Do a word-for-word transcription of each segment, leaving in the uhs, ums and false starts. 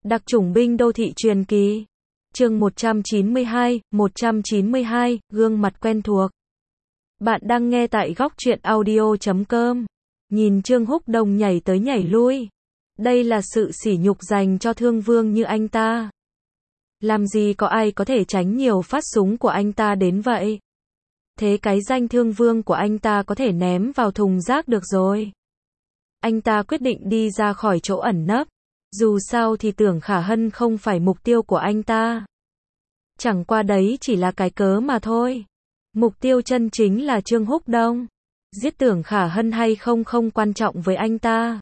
Đặc chủng binh đô thị truyền kỳ. Chương một trăm chín mươi hai, một trăm chín mươi hai, gương mặt quen thuộc. Bạn đang nghe tại góc truyện audio chấm com. Nhìn Trương Húc Đông nhảy tới nhảy lui. Đây là sự sỉ nhục dành cho thương vương như anh ta. Làm gì có ai có thể tránh nhiều phát súng của anh ta đến vậy. Thế cái danh thương vương của anh ta có thể ném vào thùng rác được rồi. Anh ta quyết định đi ra khỏi chỗ ẩn nấp. Dù sao thì Tưởng Khả Hân không phải mục tiêu của anh ta. Chẳng qua đấy chỉ là cái cớ mà thôi. Mục tiêu chân chính là Trương Húc Đông. Giết Tưởng Khả Hân hay không không quan trọng với anh ta.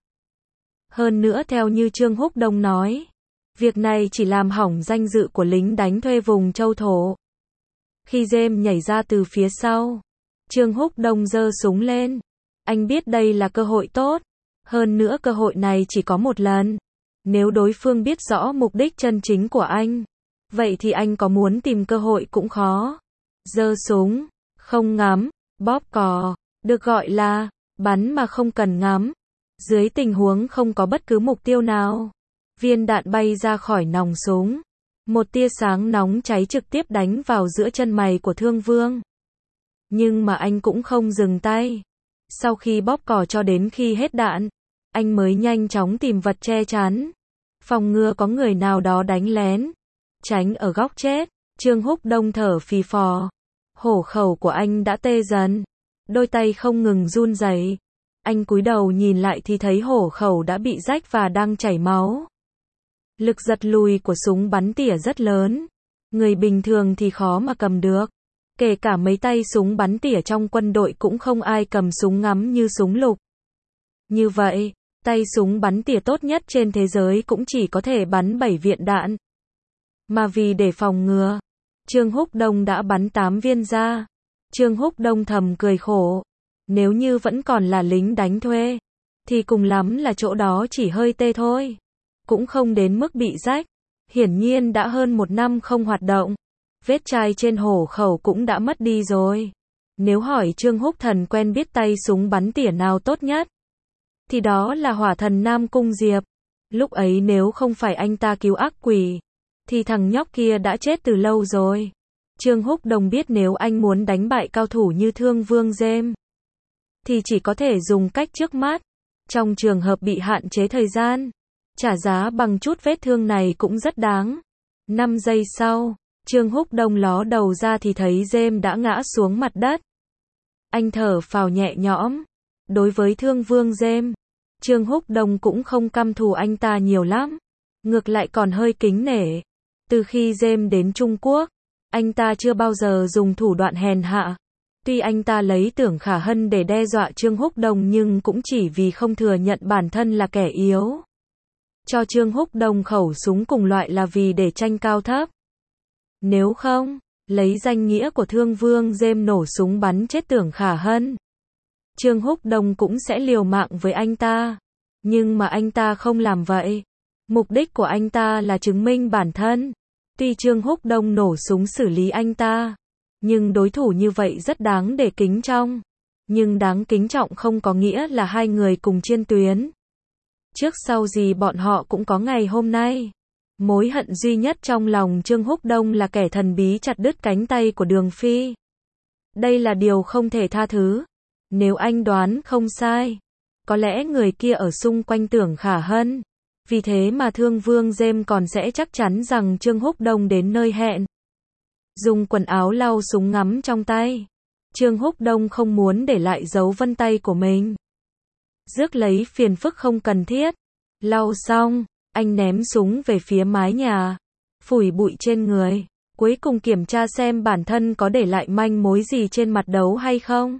Hơn nữa theo như Trương Húc Đông nói, việc này chỉ làm hỏng danh dự của lính đánh thuê vùng châu thổ. Khi James nhảy ra từ phía sau, Trương Húc Đông giơ súng lên. Anh biết đây là cơ hội tốt. Hơn nữa cơ hội này chỉ có một lần. Nếu đối phương biết rõ mục đích chân chính của anh, vậy thì anh có muốn tìm cơ hội cũng khó. Giơ súng, không ngắm, bóp cò, được gọi là bắn mà không cần ngắm. Dưới tình huống không có bất cứ mục tiêu nào, viên đạn bay ra khỏi nòng súng. Một tia sáng nóng cháy trực tiếp đánh vào giữa chân mày của Thương Vương. Nhưng mà anh cũng không dừng tay. Sau khi bóp cò cho đến khi hết đạn, anh mới nhanh chóng tìm vật che chắn, phòng ngừa có người nào đó đánh lén, tránh ở góc chết. Trương Húc Đông thở phì phò, hổ khẩu của anh đã tê dần, đôi tay không ngừng run rẩy. Anh cúi đầu nhìn lại thì thấy hổ khẩu đã bị rách và đang chảy máu. Lực giật lùi của súng bắn tỉa rất lớn, người bình thường thì khó mà cầm được. Kể cả mấy tay súng bắn tỉa trong quân đội cũng không ai cầm súng ngắm như súng lục. Như vậy, tay súng bắn tỉa tốt nhất trên thế giới cũng chỉ có thể bắn bảy viên đạn. Mà vì để phòng ngừa, Trương Húc Đông đã bắn tám viên ra. Trương Húc Đông thầm cười khổ. Nếu như vẫn còn là lính đánh thuê, thì cùng lắm là chỗ đó chỉ hơi tê thôi. Cũng không đến mức bị rách. Hiển nhiên đã hơn một năm không hoạt động. Vết chai trên hổ khẩu cũng đã mất đi rồi. Nếu hỏi Trương Húc Thần quen biết tay súng bắn tỉa nào tốt nhất, thì đó là Hỏa Thần Nam Cung Diệp. Lúc ấy nếu không phải anh ta cứu ác quỷ, thì thằng nhóc kia đã chết từ lâu rồi. Trương Húc Đông biết nếu anh muốn đánh bại cao thủ như Thương Vương James, thì chỉ có thể dùng cách trước mắt. Trong trường hợp bị hạn chế thời gian, trả giá bằng chút vết thương này cũng rất đáng. năm giây sau, Trương Húc Đông ló đầu ra thì thấy James đã ngã xuống mặt đất. Anh thở phào nhẹ nhõm. Đối với Thương Vương James, Trương Húc Đông cũng không căm thù anh ta nhiều lắm. Ngược lại còn hơi kính nể. Từ khi James đến Trung Quốc, anh ta chưa bao giờ dùng thủ đoạn hèn hạ. Tuy anh ta lấy Tưởng Khả Hân để đe dọa Trương Húc Đông nhưng cũng chỉ vì không thừa nhận bản thân là kẻ yếu. Cho Trương Húc Đông khẩu súng cùng loại là vì để tranh cao thấp. Nếu không, lấy danh nghĩa của Thương Vương James nổ súng bắn chết Tưởng Khả Hân, Trương Húc Đông cũng sẽ liều mạng với anh ta. Nhưng mà anh ta không làm vậy. Mục đích của anh ta là chứng minh bản thân. Tuy Trương Húc Đông nổ súng xử lý anh ta, nhưng đối thủ như vậy rất đáng để kính trọng. Nhưng đáng kính trọng không có nghĩa là hai người cùng chiến tuyến. Trước sau gì bọn họ cũng có ngày hôm nay. Mối hận duy nhất trong lòng Trương Húc Đông là kẻ thần bí chặt đứt cánh tay của Đường Phi. Đây là điều không thể tha thứ. Nếu anh đoán không sai, có lẽ người kia ở xung quanh Tưởng Khả Hân. Vì thế mà Thương Vương James còn sẽ chắc chắn rằng Trương Húc Đông đến nơi hẹn. Dùng quần áo lau súng ngắm trong tay. Trương Húc Đông không muốn để lại dấu vân tay của mình. Rước lấy phiền phức không cần thiết. Lau xong, anh ném súng về phía mái nhà. Phủi bụi trên người. Cuối cùng kiểm tra xem bản thân có để lại manh mối gì trên mặt đấu hay không.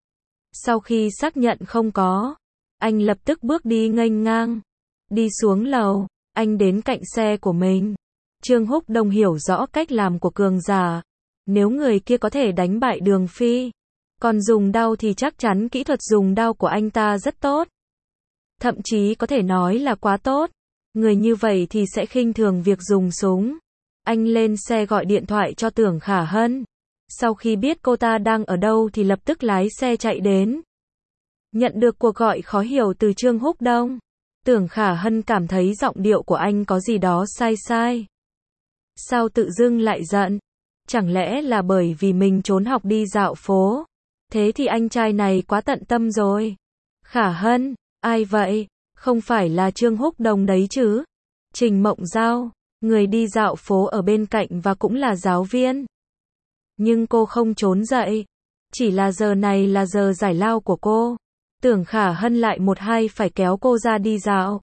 Sau khi xác nhận không có, anh lập tức bước đi nghênh ngang. Đi xuống lầu, anh đến cạnh xe của mình. Trương Húc Đông hiểu rõ cách làm của cường giả. Nếu người kia có thể đánh bại Đường Phi, còn dùng đao thì chắc chắn kỹ thuật dùng đao của anh ta rất tốt. Thậm chí có thể nói là quá tốt. Người như vậy thì sẽ khinh thường việc dùng súng. Anh lên xe gọi điện thoại cho Tưởng Khả Hân. Sau khi biết cô ta đang ở đâu thì lập tức lái xe chạy đến. Nhận được cuộc gọi khó hiểu từ Trương Húc Đông, Tưởng Khả Hân cảm thấy giọng điệu của anh có gì đó sai sai. Sao tự dưng lại giận? Chẳng lẽ là bởi vì mình trốn học đi dạo phố? Thế thì anh trai này quá tận tâm rồi. Khả Hân, ai vậy? Không phải là Trương Húc Đồng đấy chứ? Trình Mộng Giao, người đi dạo phố ở bên cạnh và cũng là giáo viên. Nhưng cô không trốn dậy. Chỉ là giờ này là giờ giải lao của cô. Tưởng Khả Hân lại một hai phải kéo cô ra đi dạo.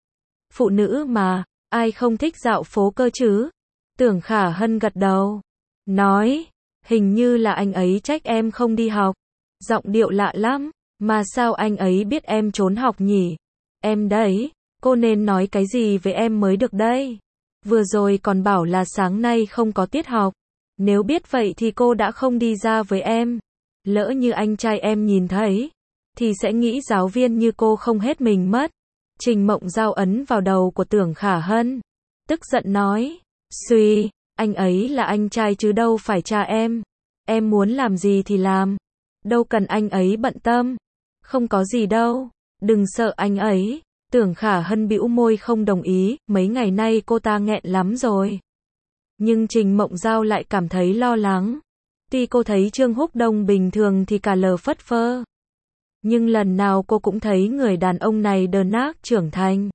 Phụ nữ mà, ai không thích dạo phố cơ chứ? Tưởng Khả Hân gật đầu. Nói, hình như là anh ấy trách em không đi học. Giọng điệu lạ lắm, mà sao anh ấy biết em trốn học nhỉ? Em đấy, cô nên nói cái gì với em mới được đây? Vừa rồi còn bảo là sáng nay không có tiết học. Nếu biết vậy thì cô đã không đi ra với em. Lỡ như anh trai em nhìn thấy, thì sẽ nghĩ giáo viên như cô không hết mình mất. Trình Mộng Giao ấn vào đầu của Tưởng Khả Hân. Tức giận nói, suy, anh ấy là anh trai chứ đâu phải cha em. Em muốn làm gì thì làm. Đâu cần anh ấy bận tâm. Không có gì đâu. Đừng sợ anh ấy. Tưởng Khả Hân bĩu môi không đồng ý, mấy ngày nay cô ta nghẹn lắm rồi. Nhưng Trình Mộng Giao lại cảm thấy lo lắng. Tuy cô thấy Trương Húc Đông bình thường thì cả lờ phất phơ. Nhưng lần nào cô cũng thấy người đàn ông này đờn ác trưởng thành.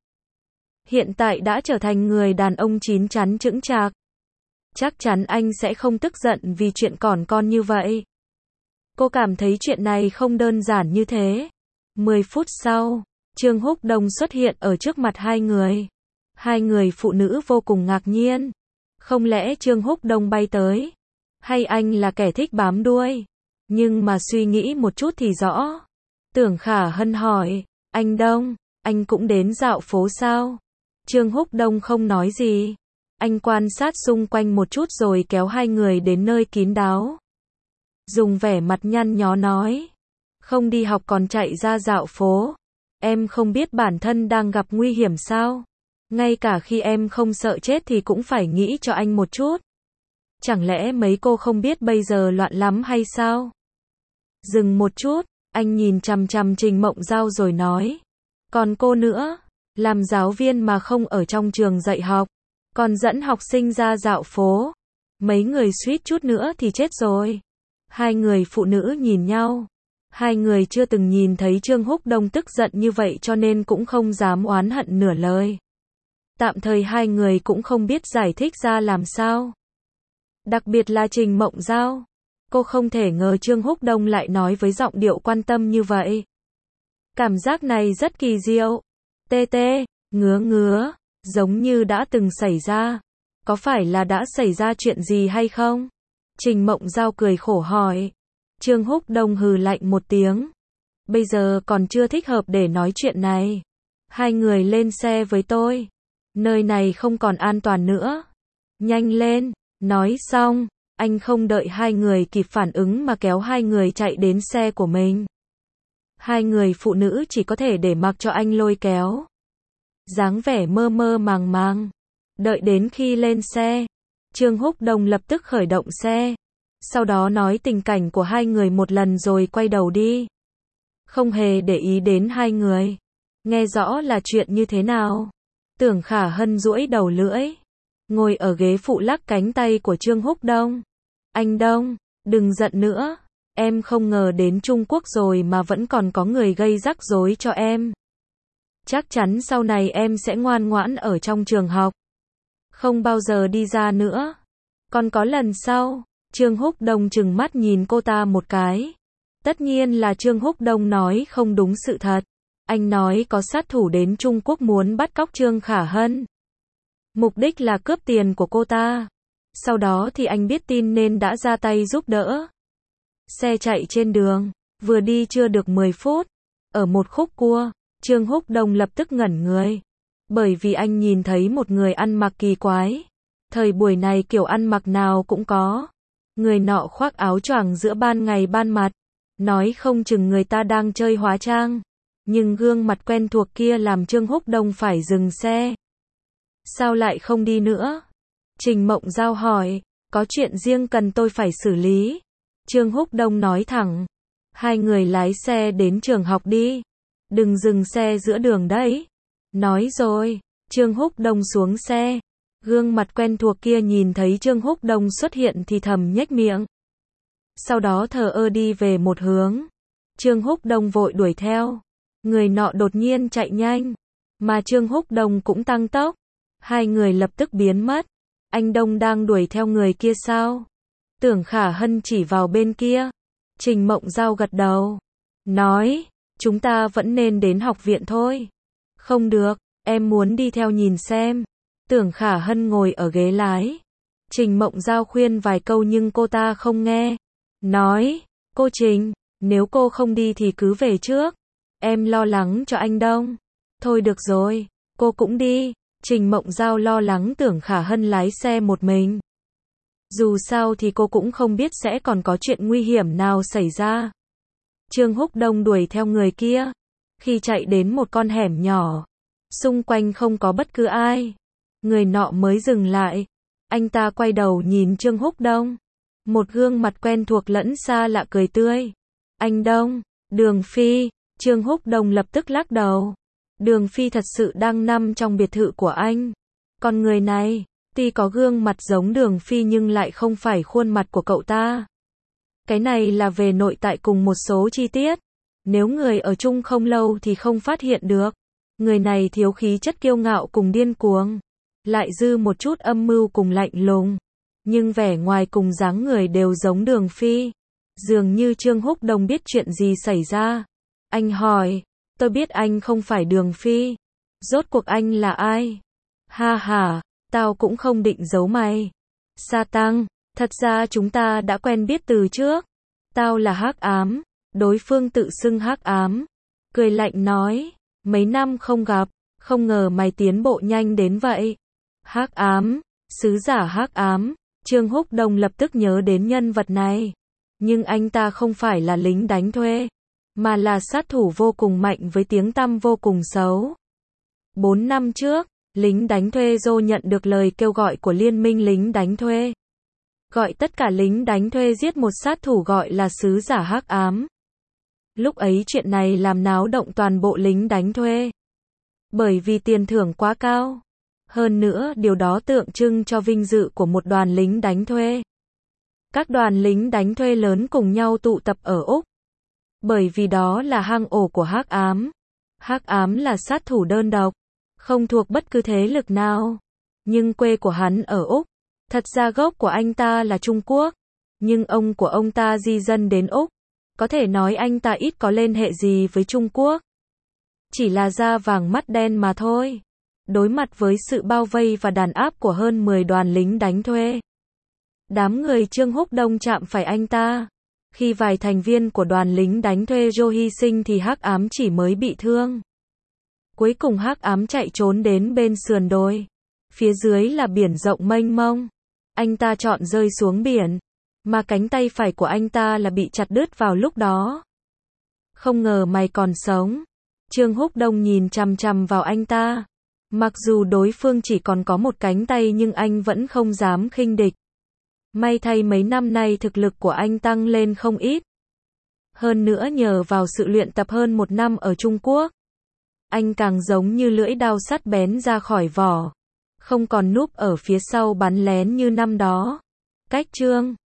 Hiện tại đã trở thành người đàn ông chín chắn chững chạc. Chắc chắn anh sẽ không tức giận vì chuyện còn con như vậy. Cô cảm thấy chuyện này không đơn giản như thế. Mười phút sau, Trương Húc Đông xuất hiện ở trước mặt hai người. Hai người phụ nữ vô cùng ngạc nhiên. Không lẽ Trương Húc Đông bay tới? Hay anh là kẻ thích bám đuôi? Nhưng mà suy nghĩ một chút thì rõ. Tưởng Khả Hân hỏi, anh Đông, anh cũng đến dạo phố sao? Trương Húc Đông không nói gì. Anh quan sát xung quanh một chút rồi kéo hai người đến nơi kín đáo. Dùng vẻ mặt nhăn nhó nói, không đi học còn chạy ra dạo phố. Em không biết bản thân đang gặp nguy hiểm sao? Ngay cả khi em không sợ chết thì cũng phải nghĩ cho anh một chút. Chẳng lẽ mấy cô không biết bây giờ loạn lắm hay sao? Dừng một chút, anh nhìn chằm chằm Trình Mộng Giao rồi nói. Còn cô nữa, làm giáo viên mà không ở trong trường dạy học, còn dẫn học sinh ra dạo phố. Mấy người suýt chút nữa thì chết rồi. Hai người phụ nữ nhìn nhau. Hai người chưa từng nhìn thấy Trương Húc Đông tức giận như vậy cho nên cũng không dám oán hận nửa lời. Tạm thời hai người cũng không biết giải thích ra làm sao. Đặc biệt là Trình Mộng Giao. Cô không thể ngờ Trương Húc Đông lại nói với giọng điệu quan tâm như vậy. Cảm giác này rất kỳ diệu. Tê tê, ngứa ngứa, giống như đã từng xảy ra. Có phải là đã xảy ra chuyện gì hay không? Trình Mộng Giao cười khổ hỏi. Trương Húc Đông hừ lạnh một tiếng. Bây giờ còn chưa thích hợp để nói chuyện này. Hai người lên xe với tôi. Nơi này không còn an toàn nữa. Nhanh lên. Nói xong, anh không đợi hai người kịp phản ứng mà kéo hai người chạy đến xe của mình. Hai người phụ nữ chỉ có thể để mặc cho anh lôi kéo. Dáng vẻ mơ mơ màng màng. Đợi đến khi lên xe, Trương Húc Đông lập tức khởi động xe. Sau đó nói tình cảnh của hai người một lần rồi quay đầu đi. Không hề để ý đến hai người. Nghe rõ là chuyện như thế nào? Tưởng Khả Hân duỗi đầu lưỡi. Ngồi ở ghế phụ lắc cánh tay của Trương Húc Đông. Anh Đông, đừng giận nữa. Em không ngờ đến Trung Quốc rồi mà vẫn còn có người gây rắc rối cho em. Chắc chắn sau này em sẽ ngoan ngoãn ở trong trường học. Không bao giờ đi ra nữa. Còn có lần sau. Trương Húc Đông trừng mắt nhìn cô ta một cái. Tất nhiên là Trương Húc Đông nói không đúng sự thật. Anh nói có sát thủ đến Trung Quốc muốn bắt cóc Trương Khả Hân. Mục đích là cướp tiền của cô ta. Sau đó thì anh biết tin nên đã ra tay giúp đỡ. Xe chạy trên đường, vừa đi chưa được mười phút. Ở một khúc cua, Trương Húc Đông lập tức ngẩn người. Bởi vì anh nhìn thấy một người ăn mặc kỳ quái. Thời buổi này kiểu ăn mặc nào cũng có. Người nọ khoác áo choàng giữa ban ngày ban mặt. Nói không chừng người ta đang chơi hóa trang. Nhưng gương mặt quen thuộc kia làm Trương Húc Đông phải dừng xe. Sao lại không đi nữa? Trình Mộng Giao hỏi. Có chuyện riêng cần tôi phải xử lý. Trương Húc Đông nói thẳng. Hai người lái xe đến trường học đi. Đừng dừng xe giữa đường đấy. Nói rồi, Trương Húc Đông xuống xe. Gương mặt quen thuộc kia nhìn thấy Trương Húc Đông xuất hiện thì thầm nhếch miệng. Sau đó thờ ơ đi về một hướng. Trương Húc Đông vội đuổi theo. Người nọ đột nhiên chạy nhanh. Mà Trương Húc Đông cũng tăng tốc. Hai người lập tức biến mất. Anh Đông đang đuổi theo người kia sao? Tưởng Khả Hân chỉ vào bên kia. Trình Mộng Giao gật đầu. Nói, chúng ta vẫn nên đến học viện thôi. Không được, em muốn đi theo nhìn xem. Tưởng Khả Hân ngồi ở ghế lái. Trình Mộng Giao khuyên vài câu nhưng cô ta không nghe. Nói, cô Trình, nếu cô không đi thì cứ về trước. Em lo lắng cho anh Đông. Thôi được rồi, cô cũng đi. Trình Mộng Giao lo lắng Tưởng Khả Hân lái xe một mình. Dù sao thì cô cũng không biết sẽ còn có chuyện nguy hiểm nào xảy ra. Trương Húc Đông đuổi theo người kia. Khi chạy đến một con hẻm nhỏ, xung quanh không có bất cứ ai. Người nọ mới dừng lại. Anh ta quay đầu nhìn Trương Húc Đông. Một gương mặt quen thuộc lẫn xa lạ cười tươi. Anh Đông, Đường Phi. Trương Húc Đông lập tức lắc đầu. Đường Phi thật sự đang nằm trong biệt thự của anh. Còn người này, tuy có gương mặt giống Đường Phi nhưng lại không phải khuôn mặt của cậu ta. Cái này là về nội tại cùng một số chi tiết. Nếu người ở chung không lâu thì không phát hiện được. Người này thiếu khí chất kiêu ngạo cùng điên cuồng. Lại dư một chút âm mưu cùng lạnh lùng. Nhưng vẻ ngoài cùng dáng người đều giống Đường Phi. Dường như Trương Húc Đông biết chuyện gì xảy ra. Anh hỏi, tôi biết anh không phải Đường Phi. Rốt cuộc anh là ai? Ha ha, tao cũng không định giấu mày. Sa Tăng, thật ra chúng ta đã quen biết từ trước. Tao là Hắc Ám. Đối phương tự xưng Hắc Ám. Cười lạnh nói, mấy năm không gặp, không ngờ mày tiến bộ nhanh đến vậy. Hắc Ám, sứ giả Hắc Ám. Trương Húc Đông lập tức nhớ đến nhân vật này. Nhưng anh ta không phải là lính đánh thuê, mà là sát thủ vô cùng mạnh với tiếng tăm vô cùng xấu. Bốn năm trước, lính đánh thuê Zô nhận được lời kêu gọi của liên minh lính đánh thuê. Gọi tất cả lính đánh thuê giết một sát thủ gọi là sứ giả Hắc Ám. Lúc ấy chuyện này làm náo động toàn bộ lính đánh thuê. Bởi vì tiền thưởng quá cao. Hơn nữa điều đó tượng trưng cho vinh dự của một đoàn lính đánh thuê. Các đoàn lính đánh thuê lớn cùng nhau tụ tập ở Úc. Bởi vì đó là hang ổ của Hắc Ám. Hắc Ám là sát thủ đơn độc, không thuộc bất cứ thế lực nào. Nhưng quê của hắn ở Úc. Thật ra gốc của anh ta là Trung Quốc. Nhưng ông của ông ta di dân đến Úc. Có thể nói anh ta ít có liên hệ gì với Trung Quốc. Chỉ là da vàng mắt đen mà thôi. Đối mặt với sự bao vây và đàn áp của hơn mười đoàn lính đánh thuê. Đám người Trương Húc Đông chạm phải anh ta. Khi vài thành viên của đoàn lính đánh thuê Joe hy sinh thì Hắc Ám chỉ mới bị thương. Cuối cùng Hắc Ám chạy trốn đến bên sườn đồi. Phía dưới là biển rộng mênh mông. Anh ta chọn rơi xuống biển. Mà cánh tay phải của anh ta là bị chặt đứt vào lúc đó. Không ngờ mày còn sống. Trương Húc Đông nhìn chằm chằm vào anh ta. Mặc dù đối phương chỉ còn có một cánh tay nhưng anh vẫn không dám khinh địch. May thay mấy năm nay thực lực của anh tăng lên không ít. Hơn nữa nhờ vào sự luyện tập hơn một năm ở Trung Quốc. Anh càng giống như lưỡi dao sắt bén ra khỏi vỏ. Không còn núp ở phía sau bắn lén như năm đó. Cách Trương